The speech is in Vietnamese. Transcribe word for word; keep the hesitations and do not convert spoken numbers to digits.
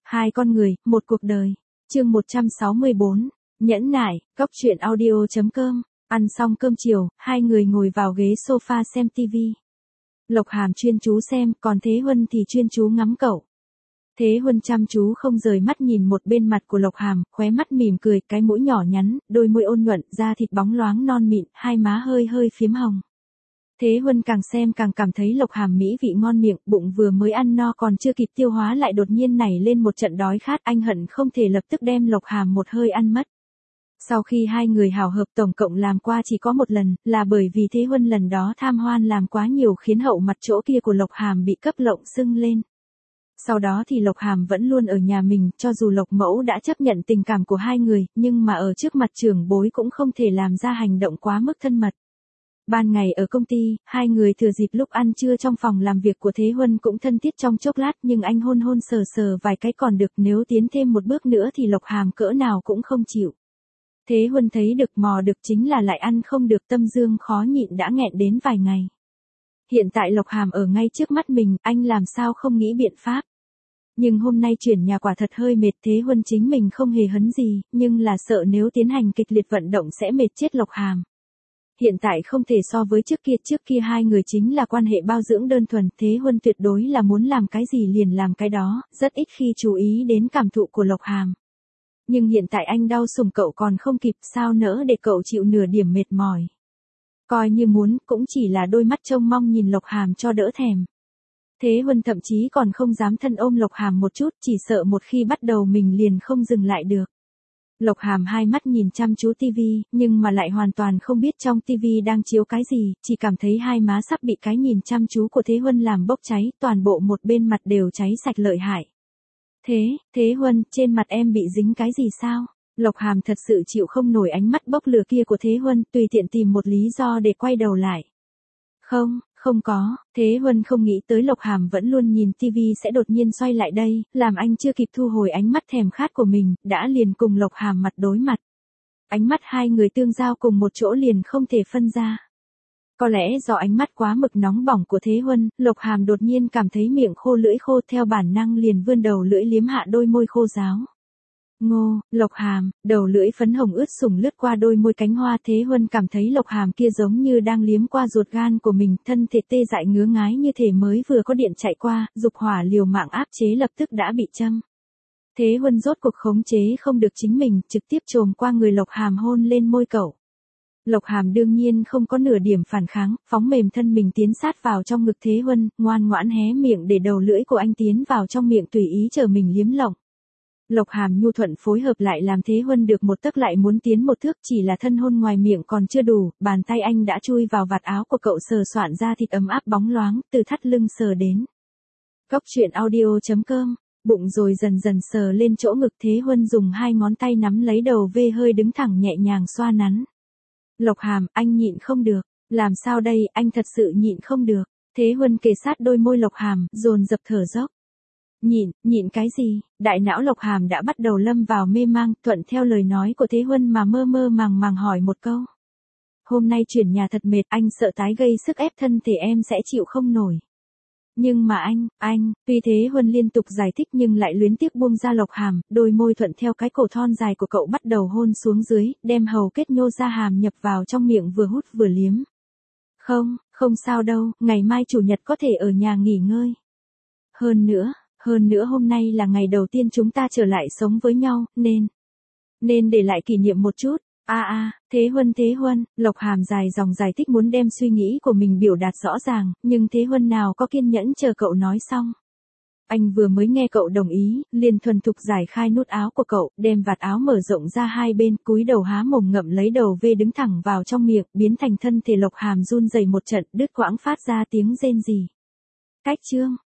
Hai con người, một cuộc đời. Chương một trăm sáu mươi bốn. Nhẫn nại, Cóc truyện audio chấm com. Ăn xong cơm chiều, hai người ngồi vào ghế sofa xem tivi. Lộc Hàm chuyên chú xem, còn Thế Huân thì chuyên chú ngắm cậu. Thế Huân chăm chú không rời mắt nhìn một bên mặt của Lộc Hàm, khóe mắt mỉm cười, cái mũi nhỏ nhắn, đôi môi ôn nhuận, da thịt bóng loáng non mịn, hai má hơi hơi phím hồng. Thế Huân càng xem càng cảm thấy Lộc Hàm mỹ vị ngon miệng, bụng vừa mới ăn no còn chưa kịp tiêu hóa lại đột nhiên nảy lên một trận đói khát, anh hận không thể lập tức đem Lộc Hàm một hơi ăn mất. Sau khi hai người hào hợp tổng cộng làm qua chỉ có một lần, là bởi vì Thế Huân lần đó tham hoan làm quá nhiều khiến hậu mặt chỗ kia của Lộc Hàm bị cấp lộng sưng lên. Sau đó thì Lộc Hàm vẫn luôn ở nhà mình, cho dù Lộc Mẫu đã chấp nhận tình cảm của hai người, nhưng mà ở trước mặt trưởng bối cũng không thể làm ra hành động quá mức thân mật. Ban ngày ở công ty, hai người thừa dịp lúc ăn trưa trong phòng làm việc của Thế Huân cũng thân thiết trong chốc lát, nhưng anh hôn hôn sờ sờ vài cái còn được, nếu tiến thêm một bước nữa thì Lộc Hàm cỡ nào cũng không chịu. Thế Huân thấy được mò được chính là lại ăn không được, tâm dương khó nhịn đã nghẹn đến vài ngày. Hiện tại Lộc Hàm ở ngay trước mắt mình, anh làm sao không nghĩ biện pháp. Nhưng hôm nay chuyển nhà quả thật hơi mệt, Thế Huân chính mình không hề hấn gì, nhưng là sợ nếu tiến hành kịch liệt vận động sẽ mệt chết Lộc Hàm. Hiện tại không thể so với trước kia, trước kia hai người chính là quan hệ bao dưỡng đơn thuần, Thế Huân tuyệt đối là muốn làm cái gì liền làm cái đó, rất ít khi chú ý đến cảm thụ của Lộc Hàm. Nhưng hiện tại anh đau sủng cậu còn không kịp, sao nỡ để cậu chịu nửa điểm mệt mỏi. Coi như muốn, cũng chỉ là đôi mắt trông mong nhìn Lộc Hàm cho đỡ thèm. Thế Huân thậm chí còn không dám thân ôm Lộc Hàm một chút, chỉ sợ một khi bắt đầu mình liền không dừng lại được. Lộc Hàm hai mắt nhìn chăm chú tivi, nhưng mà lại hoàn toàn không biết trong tivi đang chiếu cái gì, chỉ cảm thấy hai má sắp bị cái nhìn chăm chú của Thế Huân làm bốc cháy, toàn bộ một bên mặt đều cháy sạch lợi hại. Thế, Thế Huân, trên mặt em bị dính cái gì sao? Lộc Hàm thật sự chịu không nổi ánh mắt bốc lửa kia của Thế Huân, tùy tiện tìm một lý do để quay đầu lại. Không, không có, Thế Huân không nghĩ tới Lộc Hàm vẫn luôn nhìn tivi sẽ đột nhiên xoay lại đây, làm anh chưa kịp thu hồi ánh mắt thèm khát của mình, đã liền cùng Lộc Hàm mặt đối mặt. Ánh mắt hai người tương giao cùng một chỗ liền không thể phân ra. Có lẽ do ánh mắt quá mực nóng bỏng của Thế Huân, Lộc Hàm đột nhiên cảm thấy miệng khô lưỡi khô, theo bản năng liền vươn đầu lưỡi liếm hạ đôi môi khô ráo. Ngô, Lộc Hàm, đầu lưỡi phấn hồng ướt sũng lướt qua đôi môi cánh hoa, Thế Huân cảm thấy Lộc Hàm kia giống như đang liếm qua ruột gan của mình, thân thể tê dại ngứa ngái như thể mới vừa có điện chạy qua, dục hỏa liều mạng áp chế lập tức đã bị châm. Thế Huân rốt cuộc khống chế không được chính mình, trực tiếp chồm qua người Lộc Hàm hôn lên môi cậu. Lộc Hàm đương nhiên không có nửa điểm phản kháng, phóng mềm thân mình tiến sát vào trong ngực Thế Huân, ngoan ngoãn hé miệng để đầu lưỡi của anh tiến vào trong miệng tùy ý chờ mình liếm lộng. Lộc Hàm nhu thuận phối hợp lại làm Thế Huân được một tấc lại muốn tiến một thước, chỉ là thân hôn ngoài miệng còn chưa đủ, bàn tay anh đã chui vào vạt áo của cậu sờ soạn ra thịt ấm áp bóng loáng, từ thắt lưng sờ đến. Cóc truyện audio chấm com, bụng rồi dần dần sờ lên chỗ ngực, Thế Huân dùng hai ngón tay nắm lấy đầu vê hơi đứng thẳng nhẹ nhàng xoa nắn. Lộc Hàm, anh nhịn không được, làm sao đây, anh thật sự nhịn không được. Thế Huân kề sát đôi môi Lộc Hàm, dồn dập thở dốc. Nhịn, nhịn cái gì, đại não Lộc Hàm đã bắt đầu lâm vào mê mang, thuận theo lời nói của Thế Huân mà mơ mơ màng màng hỏi một câu. Hôm nay chuyển nhà thật mệt, anh sợ tái gây sức ép thân thể em sẽ chịu không nổi. Nhưng mà anh, anh, tuy Thế Huân liên tục giải thích nhưng lại luyến tiếc buông ra Lộc Hàm, đôi môi thuận theo cái cổ thon dài của cậu bắt đầu hôn xuống dưới, đem hầu kết nhô ra hàm nhập vào trong miệng vừa hút vừa liếm. Không, không sao đâu, ngày mai chủ nhật có thể ở nhà nghỉ ngơi. Hơn nữa, hơn nữa hôm nay là ngày đầu tiên chúng ta trở lại sống với nhau, nên, nên để lại kỷ niệm một chút. A à, a, à, Thế Huân Thế Huân, Lộc Hàm dài dòng giải thích muốn đem suy nghĩ của mình biểu đạt rõ ràng, nhưng Thế Huân nào có kiên nhẫn chờ cậu nói xong. Anh vừa mới nghe cậu đồng ý, liền thuần thục giải khai nút áo của cậu, đem vạt áo mở rộng ra hai bên, cúi đầu há mồm ngậm lấy đầu vê đứng thẳng vào trong miệng, biến thành thân thể Lộc Hàm run rẩy một trận, đứt quãng phát ra tiếng rên rỉ. Cách chương